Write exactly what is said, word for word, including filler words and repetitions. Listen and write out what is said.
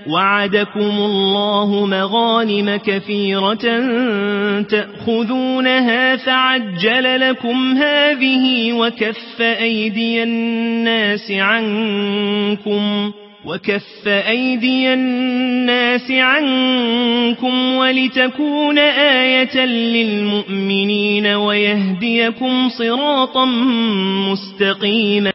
وعدكم الله مغانم كثيرة تأخذونها فعجل لكم هذه وكف أيدي الناس عنكم وكف أيدي الناس عنكم ولتكون آية للمؤمنين ويهديكم صراطا مستقيما.